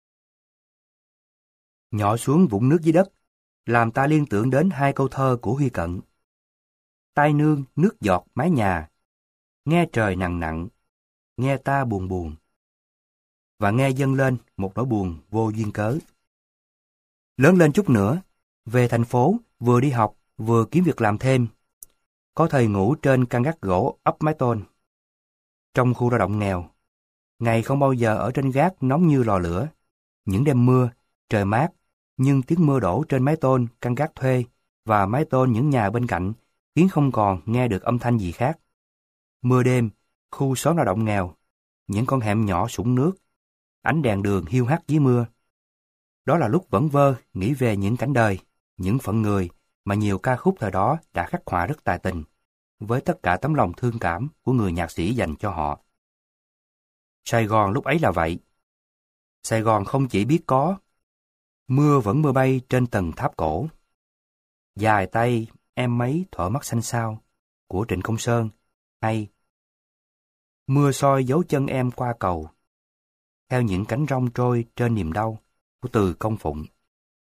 nhỏ xuống vũng nước dưới đất, làm ta liên tưởng đến hai câu thơ của Huy Cận. Tai nương nước giọt mái nhà, nghe trời nặng nặng, nghe ta buồn buồn, và nghe dâng lên một nỗi buồn vô duyên cớ. Lớn lên chút nữa, về thành phố, vừa đi học, vừa kiếm việc làm thêm. Có thời ngủ trên căn gác gỗ ấp mái tôn. Trong khu lao động nghèo, ngày không bao giờ ở trên gác nóng như lò lửa. Những đêm mưa, trời mát, nhưng tiếng mưa đổ trên mái tôn căn gác thuê và mái tôn những nhà bên cạnh khiến không còn nghe được âm thanh gì khác. Mưa đêm, khu xóm lao động nghèo, những con hẻm nhỏ sũng nước, ánh đèn đường hiu hắt dưới mưa. Đó là lúc vẩn vơ nghĩ về những cảnh đời, những phận người mà nhiều ca khúc thời đó đã khắc họa rất tài tình, với tất cả tấm lòng thương cảm của người nhạc sĩ dành cho họ. Sài Gòn lúc ấy là vậy. Sài Gòn không chỉ biết có, mưa vẫn mưa bay trên tầng tháp cổ. Dài tay em mấy thuở mắt xanh xao của Trịnh Công Sơn, hay mưa soi dấu chân em qua cầu, theo những cánh rong trôi trên niềm đau của Từ Công Phụng.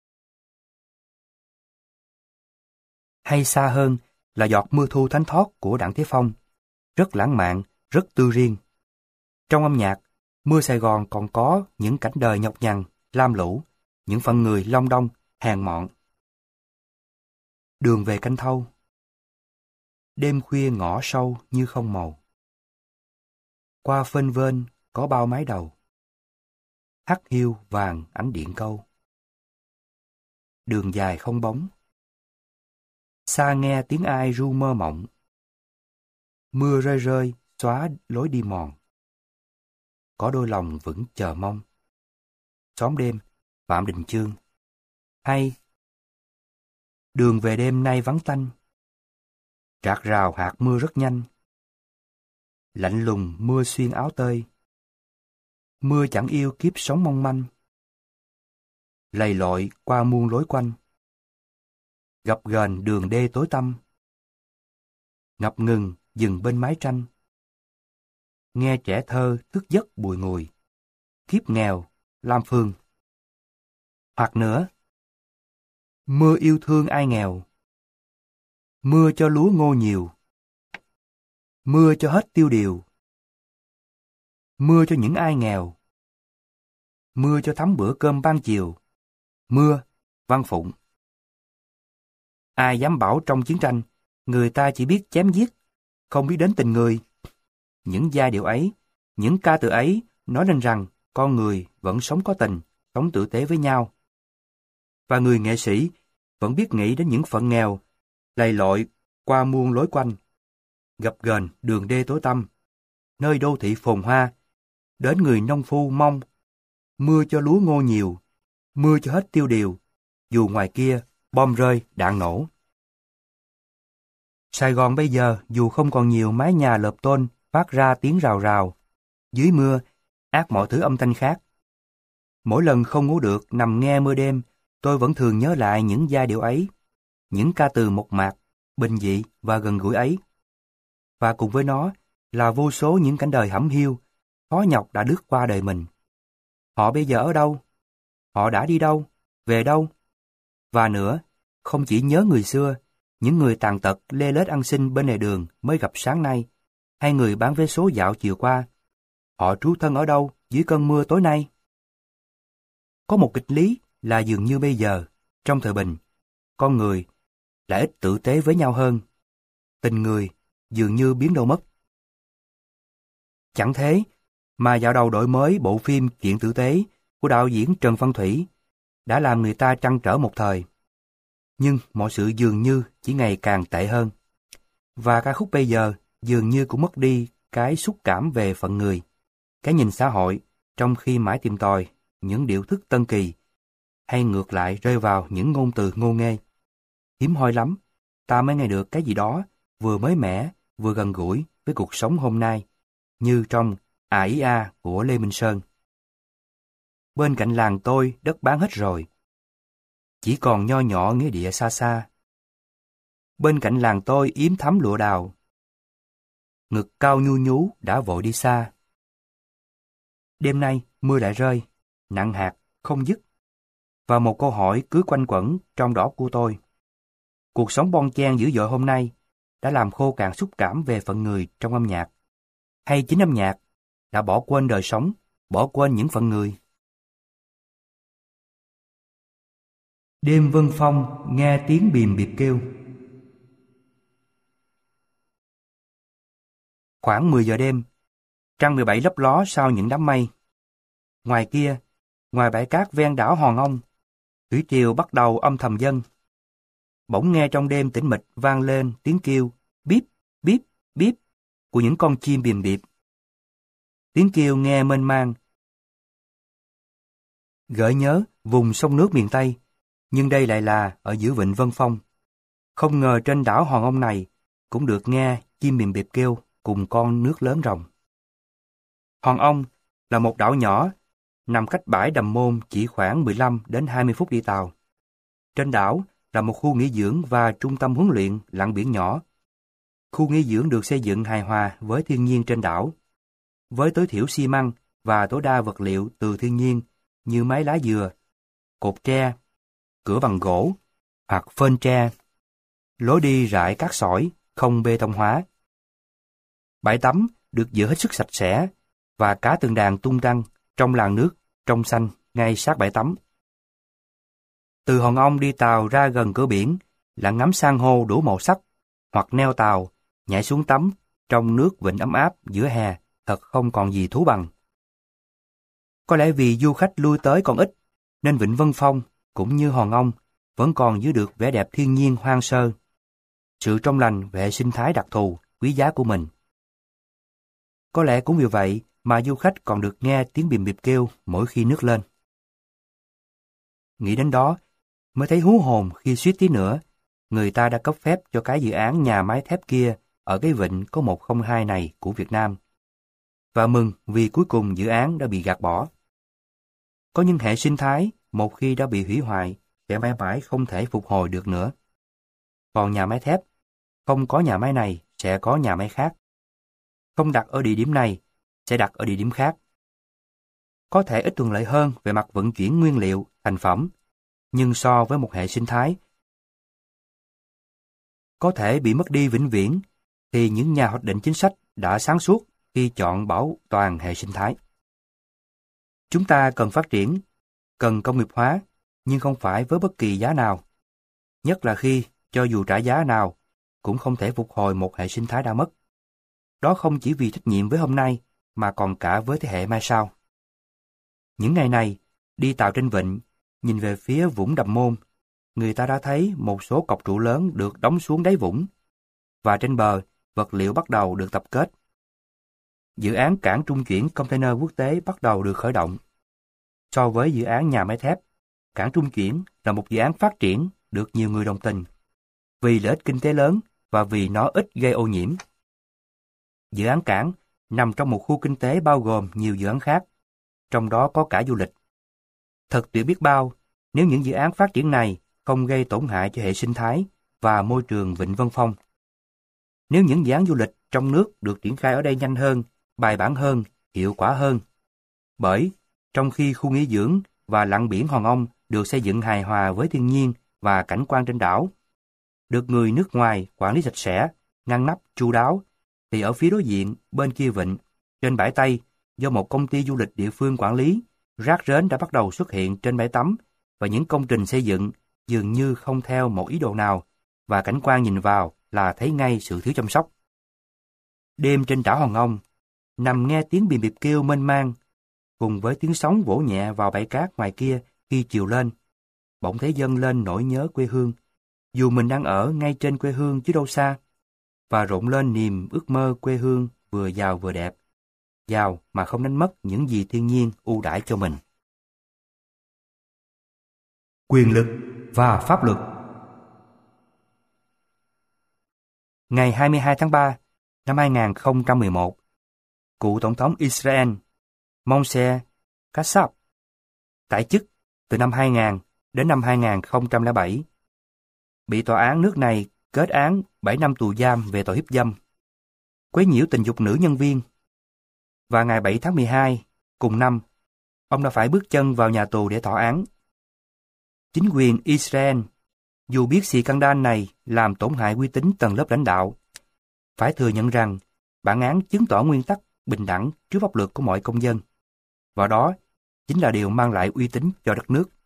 hay xa hơn là giọt mưa thu thánh thót của Đặng Thế Phong, rất lãng mạn, rất tư riêng. Trong âm nhạc, Mưa Sài Gòn còn có những cảnh đời nhọc nhằn, lam lũ, những phận người long đong, hèn mọn. Đường về canh thâu. Đêm khuya ngõ sâu như không màu. Qua phênh vênh có bao mái đầu. Hắt hiu vàng ánh điện câu. Đường dài không bóng. Xa nghe tiếng ai ru mơ mộng. Mưa rơi rơi xóa lối đi mòn. Có đôi lòng vẫn chờ mong. Xóm đêm, Phạm Đình Chương. Hay đường về đêm nay vắng tanh. Rạc rào hạt mưa rất nhanh. Lạnh lùng mưa xuyên áo tơi. Mưa chẳng yêu kiếp sống mong manh. Lầy lội qua muôn lối quanh. Gập ghềnh đường đê tối tăm. Ngập ngừng dừng bên mái tranh. Nghe trẻ thơ thức giấc bùi ngùi. Kiếp nghèo, Lam Phương. Hoặc nữa, mưa yêu thương ai nghèo. Mưa cho lúa ngô nhiều. Mưa cho hết tiêu điều. Mưa cho những ai nghèo. Mưa cho thắm bữa cơm ban chiều. Mưa, Văn Phụng. Ai dám bảo trong chiến tranh, người ta chỉ biết chém giết, không biết đến tình người. Những giai điệu ấy, những ca từ ấy nói lên rằng con người vẫn sống có tình, sống tử tế với nhau. Và người nghệ sĩ vẫn biết nghĩ đến những phận nghèo, lầy lội qua muôn lối quanh, gập ghềnh đường đê tối tăm, nơi đô thị phồn hoa, đến người nông phu mong mưa cho lúa ngô nhiều, mưa cho hết tiêu điều, dù ngoài kia bom rơi đạn nổ. Sài Gòn bây giờ dù không còn nhiều mái nhà lợp tôn phát ra tiếng rào rào, dưới mưa át mọi thứ âm thanh khác. Mỗi lần không ngủ được nằm nghe mưa đêm, tôi vẫn thường nhớ lại những giai điệu ấy, những ca từ mộc mạc, bình dị và gần gũi ấy. Và cùng với nó là vô số những cảnh đời hẩm hiu, khó nhọc đã lướt qua đời mình. Họ bây giờ ở đâu? Họ đã đi đâu? Về đâu? Và nữa, không chỉ nhớ người xưa, những người tàn tật lê lết ăn xin bên lề đường mới gặp sáng nay, hay người bán vé số dạo chiều qua. Họ trú thân ở đâu dưới cơn mưa tối nay? Có một kịch lý là dường như bây giờ, trong thời bình, con người lại ít tử tế với nhau hơn. Tình người dường như biến đâu mất. Chẳng thế, mà dạo đầu đổi mới bộ phim Chuyện Tử Tế của đạo diễn Trần Văn Thủy đã làm người ta trăn trở một thời. Nhưng mọi sự dường như chỉ ngày càng tệ hơn. Và ca khúc bây giờ dường như cũng mất đi cái xúc cảm về phận người, cái nhìn xã hội, trong khi mãi tìm tòi những điệu thức tân kỳ, hay ngược lại rơi vào những ngôn từ ngô nghê. Hiếm hoi lắm, ta mới nghe được cái gì đó vừa mới mẻ, vừa gần gũi với cuộc sống hôm nay, như trong À Ý A của Lê Minh Sơn. Bên cạnh làng tôi đất bán hết rồi, chỉ còn nho nhỏ nghĩa địa xa xa. Bên cạnh làng tôi yếm thắm lụa đào, ngực cao nhu nhú đã vội đi xa. Đêm nay mưa lại rơi, nặng hạt, không dứt. Và một câu hỏi cứ quanh quẩn trong đó của tôi. Cuộc sống bon chen dữ dội hôm nay đã làm khô cạn xúc cảm về phận người trong âm nhạc. Hay chính âm nhạc đã bỏ quên đời sống, bỏ quên những phận người? Đêm vân phong nghe tiếng bìm bịp kêu. Khoảng mười giờ đêm, trăng mười bảy lấp ló sau những đám mây. Ngoài kia, ngoài bãi cát ven đảo Hòn Ông, thủy triều bắt đầu âm thầm dâng. Bỗng nghe trong đêm tĩnh mịch vang lên tiếng kêu bíp, bíp, bíp của những con chim bìm bịp. Tiếng kêu nghe mênh mang, gợi nhớ vùng sông nước miền Tây, nhưng đây lại là ở giữa vịnh Vân Phong. Không ngờ trên đảo Hòn Ông này cũng được nghe chim bìm bịp kêu cùng con nước lớn rồng. Hòn Ông là một đảo nhỏ nằm cách bãi Đầm Môn chỉ khoảng mười lăm đến hai mươi phút đi tàu. Trên đảo là một khu nghỉ dưỡng và trung tâm huấn luyện lặn biển nhỏ. Khu nghỉ dưỡng được xây dựng hài hòa với thiên nhiên trên đảo, với tối thiểu xi măng và tối đa vật liệu từ thiên nhiên như mái lá dừa, cột tre, cửa bằng gỗ hoặc phên tre. lối đi rải cát sỏi, không bê tông hóa. Bãi tắm được giữ hết sức sạch sẽ, và cá từng đàn tung tăng trong làn nước trong xanh ngay sát bãi tắm. Từ Hòn Ong đi tàu ra gần cửa biển là ngắm san hô đủ màu sắc, hoặc neo tàu, nhảy xuống tắm trong nước vịnh ấm áp giữa hè, thật không còn gì thú bằng. Có lẽ vì du khách lui tới còn ít, nên vịnh Vân Phong cũng như Hòn Ong vẫn còn giữ được vẻ đẹp thiên nhiên hoang sơ, sự trong lành về hệ sinh thái đặc thù, quý giá của mình. Có lẽ cũng vì vậy mà du khách còn được nghe tiếng bìm bịp kêu mỗi khi nước lên. Nghĩ đến đó, mới thấy hú hồn khi suýt tí nữa, người ta đã cấp phép cho cái dự án nhà máy thép kia ở cái vịnh có một không hai này của Việt Nam. Và mừng vì cuối cùng dự án đã bị gạt bỏ. Có những hệ sinh thái, một khi đã bị hủy hoại, sẽ mãi mãi không thể phục hồi được nữa. Còn nhà máy thép, không có nhà máy này, sẽ có nhà máy khác. Không đặt ở địa điểm này, sẽ đặt ở địa điểm khác. Có thể ít thuận lợi hơn về mặt vận chuyển nguyên liệu, thành phẩm, nhưng so với một hệ sinh thái có thể bị mất đi vĩnh viễn, thì những nhà hoạch định chính sách đã sáng suốt khi chọn bảo toàn hệ sinh thái. Chúng ta cần phát triển, cần công nghiệp hóa, nhưng không phải với bất kỳ giá nào. Nhất là khi, cho dù trả giá nào, cũng không thể phục hồi một hệ sinh thái đã mất. Đó không chỉ vì trách nhiệm với hôm nay, mà còn cả với thế hệ mai sau. Những ngày này, đi tàu trên vịnh, nhìn về phía vũng Đầm Môn, người ta đã thấy một số cọc trụ lớn được đóng xuống đáy vũng, và trên bờ, vật liệu bắt đầu được tập kết. Dự án cảng trung chuyển container quốc tế bắt đầu được khởi động. So với dự án nhà máy thép, cảng trung chuyển là một dự án phát triển được nhiều người đồng tình, vì lợi ích kinh tế lớn và vì nó ít gây ô nhiễm. Dự án cảng nằm trong một khu kinh tế bao gồm nhiều dự án khác, trong đó có cả du lịch. Thật tuyệt biết bao nếu những dự án phát triển này không gây tổn hại cho hệ sinh thái và môi trường Vịnh Vân Phong. Nếu những dự án du lịch trong nước được triển khai ở đây nhanh hơn, bài bản hơn, hiệu quả hơn. Bởi, trong khi khu nghỉ dưỡng và lặn biển Hòn Ong được xây dựng hài hòa với thiên nhiên và cảnh quan trên đảo, được người nước ngoài quản lý sạch sẽ, ngăn nắp, chu đáo, thì ở phía đối diện, bên kia vịnh, trên bãi Tây, do một công ty du lịch địa phương quản lý, rác rến đã bắt đầu xuất hiện trên bãi tắm và những công trình xây dựng dường như không theo một ý đồ nào, và cảnh quan nhìn vào là thấy ngay sự thiếu chăm sóc. Đêm trên đảo Hòn Ong, nằm nghe tiếng bìm bịp kêu mênh mang, cùng với tiếng sóng vỗ nhẹ vào bãi cát ngoài kia khi chiều lên, bỗng thấy dâng lên nỗi nhớ quê hương, dù mình đang ở ngay trên quê hương chứ đâu xa, và rộn lên niềm ước mơ quê hương vừa giàu vừa đẹp, giàu mà không đánh mất những gì thiên nhiên ưu đãi cho mình. Quyền lực và pháp luật. Ngày hai mươi hai tháng ba năm hai nghìn không trăm mười một, cựu Tổng thống Israel Moshe Katsav tại chức từ năm hai nghìn đến năm hai nghìn không trăm lẻ bảy, bị tòa án nước này kết án bảy năm tù giam về tội hiếp dâm, quấy nhiễu tình dục nữ nhân viên. Và ngày bảy tháng mười hai cùng năm, ông đã phải bước chân vào nhà tù để thọ án. Chính quyền Israel, dù biết scandal này làm tổn hại uy tín tầng lớp lãnh đạo, phải thừa nhận rằng bản án chứng tỏ nguyên tắc bình đẳng trước pháp luật của mọi công dân, và đó chính là điều mang lại uy tín cho đất nước.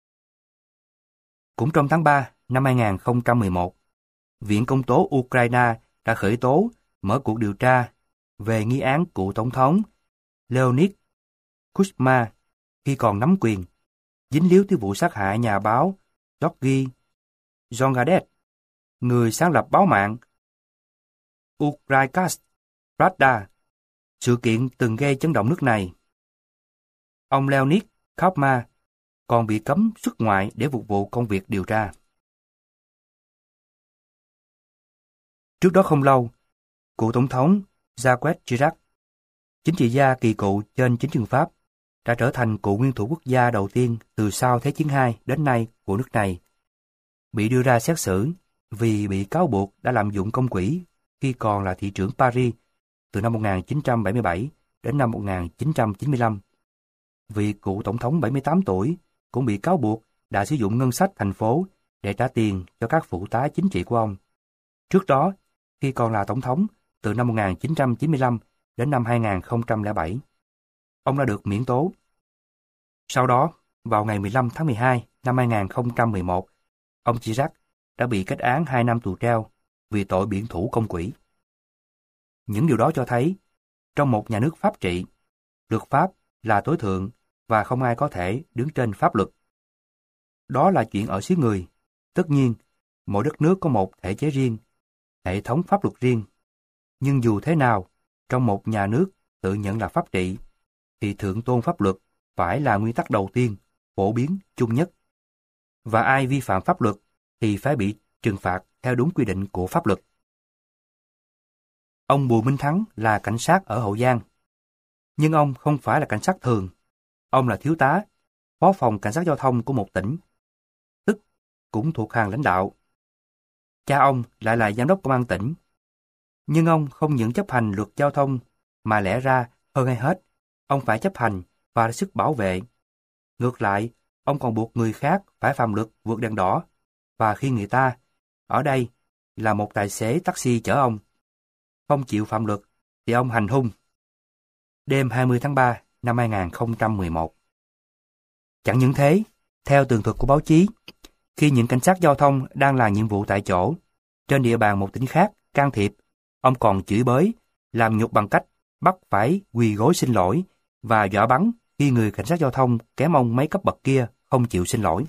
Cũng trong tháng ba năm hai nghìn không trăm mười một, Viện Công tố Ukraine đã khởi tố, mở cuộc điều tra về nghi án cựu Tổng thống Leonid Kuchma khi còn nắm quyền, dính líu tới vụ sát hại nhà báo Georgy Zongadet, người sáng lập báo mạng Ukrainska Pravda, sự kiện từng gây chấn động nước này. Ông Leonid Kuchma còn bị cấm xuất ngoại để phục vụ công việc điều tra. Trước đó không lâu, cựu Tổng thống Jacques Chirac, chính trị gia kỳ cựu trên chính trường Pháp, đã trở thành cựu nguyên thủ quốc gia đầu tiên từ sau Thế chiến hai đến nay của nước này, bị đưa ra xét xử vì bị cáo buộc đã lạm dụng công quỹ khi còn là thị trưởng Paris từ năm một nghìn chín trăm bảy mươi bảy đến năm một nghìn chín trăm chín mươi lăm. Vị cựu Tổng thống bảy mươi tám tuổi cũng bị cáo buộc đã sử dụng ngân sách thành phố để trả tiền cho các phụ tá chính trị của ông. Trước đó, khi còn là tổng thống từ năm một nghìn chín trăm chín mươi lăm đến năm hai nghìn không trăm lẻ bảy, ông đã được miễn tố. Sau đó, vào ngày mười lăm tháng mười hai năm hai nghìn không trăm mười một, ông Chirac đã bị kết án hai năm tù treo vì tội biển thủ công quỹ. Những điều đó cho thấy, trong một nhà nước pháp trị, luật pháp là tối thượng và không ai có thể đứng trên pháp luật. Đó là chuyện ở xứ người. Tất nhiên, mỗi đất nước có một thể chế riêng, hệ thống pháp luật riêng. Nhưng dù thế nào, trong một nhà nước tự nhận là pháp trị, thì thượng tôn pháp luật phải là nguyên tắc đầu tiên, phổ biến, chung nhất. Và ai vi phạm pháp luật thì phải bị trừng phạt theo đúng quy định của pháp luật. Ông Bùi Minh Thắng là cảnh sát ở Hậu Giang. Nhưng ông không phải là cảnh sát thường. Ông là thiếu tá, phó phòng cảnh sát giao thông của một tỉnh, tức cũng thuộc hàng lãnh đạo. Cha ông lại là giám đốc công an tỉnh. Nhưng ông không những chấp hành luật giao thông, mà lẽ ra, hơn ai hết, ông phải chấp hành và ra sức bảo vệ. Ngược lại, ông còn buộc người khác phải phạm luật vượt đèn đỏ, và khi người ta, ở đây, là một tài xế taxi chở ông, không chịu phạm luật, thì ông hành hung. Đêm hai mươi tháng ba năm hai nghìn không trăm mười một. Chẳng những thế, theo tường thuật của báo chí, khi những cảnh sát giao thông đang làm nhiệm vụ tại chỗ, trên địa bàn một tỉnh khác can thiệp, ông còn chửi bới, làm nhục bằng cách bắt phải quỳ gối xin lỗi và dọa bắn khi người cảnh sát giao thông kém ông mấy cấp bậc kia không chịu xin lỗi.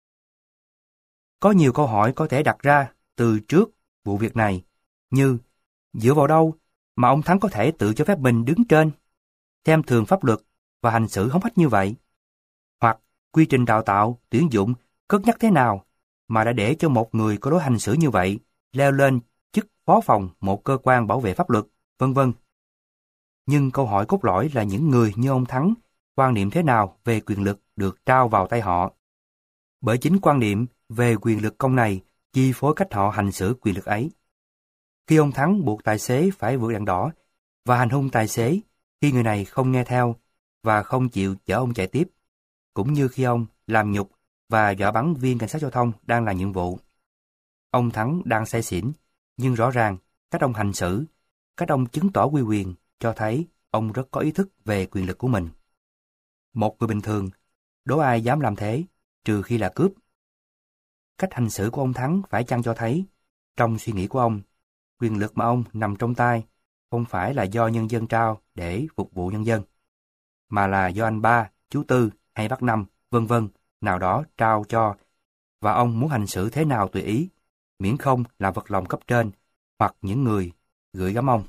Có nhiều câu hỏi có thể đặt ra từ trước vụ việc này, như dựa vào đâu mà ông Thắng có thể tự cho phép mình đứng trên, xem thường pháp luật và hành xử hống hách như vậy? Hoặc quy trình đào tạo, tuyển dụng, cất nhắc thế nào mà đã để cho một người có lối hành xử như vậy leo lên chức phó phòng một cơ quan bảo vệ pháp luật, vân vân. Nhưng câu hỏi cốt lõi là những người như ông Thắng quan niệm thế nào về quyền lực được trao vào tay họ. Bởi chính quan niệm về quyền lực công này chi phối cách họ hành xử quyền lực ấy. Khi ông Thắng buộc tài xế phải vượt đèn đỏ và hành hung tài xế khi người này không nghe theo và không chịu chở ông chạy tiếp, cũng như khi ông làm nhục và dọa bắn viên cảnh sát giao thông đang làm nhiệm vụ. Ông Thắng đang say xỉn, nhưng rõ ràng cách ông hành xử, cách ông chứng tỏ uy quyền cho thấy ông rất có ý thức về quyền lực của mình. Một người bình thường, đố ai dám làm thế, trừ khi là cướp. Cách hành xử của ông Thắng phải chăng cho thấy, trong suy nghĩ của ông, quyền lực mà ông nằm trong tay không phải là do nhân dân trao để phục vụ nhân dân, mà là do anh ba, chú Tư hay bác Năm, vân vân nào đó trao cho, và ông muốn hành xử thế nào tùy ý, miễn không là vật lòng cấp trên hoặc những người gửi gắm ông.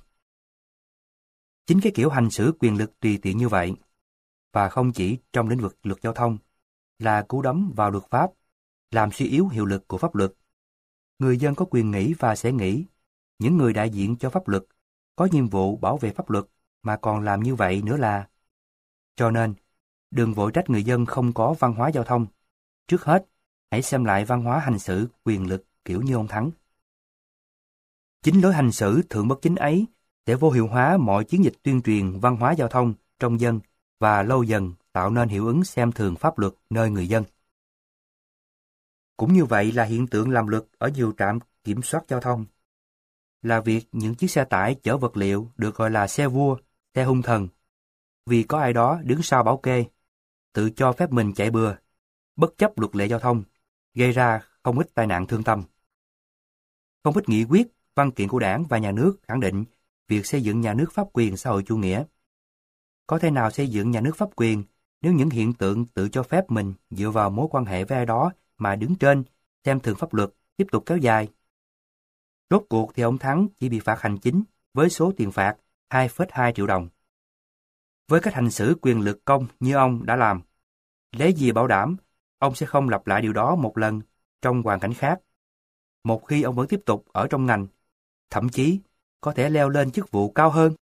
Chính cái kiểu hành xử quyền lực tùy tiện như vậy, và không chỉ trong lĩnh vực luật giao thông, là cú đấm vào luật pháp, làm suy yếu hiệu lực của pháp luật. Người dân có quyền nghĩ và sẽ nghĩ, những người đại diện cho pháp luật có nhiệm vụ bảo vệ pháp luật mà còn làm như vậy nữa là. Cho nên, đừng vội trách người dân không có văn hóa giao thông. Trước hết, hãy xem lại văn hóa hành xử quyền lực kiểu như ông Thắng. Chính lối hành xử thượng bất chính ấy sẽ vô hiệu hóa mọi chiến dịch tuyên truyền văn hóa giao thông trong dân và lâu dần tạo nên hiệu ứng xem thường pháp luật nơi người dân. Cũng như vậy là hiện tượng làm luật ở nhiều trạm kiểm soát giao thông. Là việc những chiếc xe tải chở vật liệu được gọi là xe vua, xe hung thần, vì có ai đó đứng sau bảo kê, tự cho phép mình chạy bừa, bất chấp luật lệ giao thông, gây ra không ít tai nạn thương tâm. Không ít nghị quyết, văn kiện của Đảng và Nhà nước khẳng định việc xây dựng nhà nước pháp quyền xã hội chủ nghĩa. Có thể nào xây dựng nhà nước pháp quyền nếu những hiện tượng tự cho phép mình dựa vào mối quan hệ với ai đó mà đứng trên, xem thường pháp luật, tiếp tục kéo dài? Rốt cuộc thì ông Thắng chỉ bị phạt hành chính với số tiền phạt hai phẩy hai triệu đồng. Với cách hành xử quyền lực công như ông đã làm, lấy gì bảo đảm ông sẽ không lặp lại điều đó một lần trong hoàn cảnh khác? Một khi ông vẫn tiếp tục ở trong ngành, thậm chí có thể leo lên chức vụ cao hơn.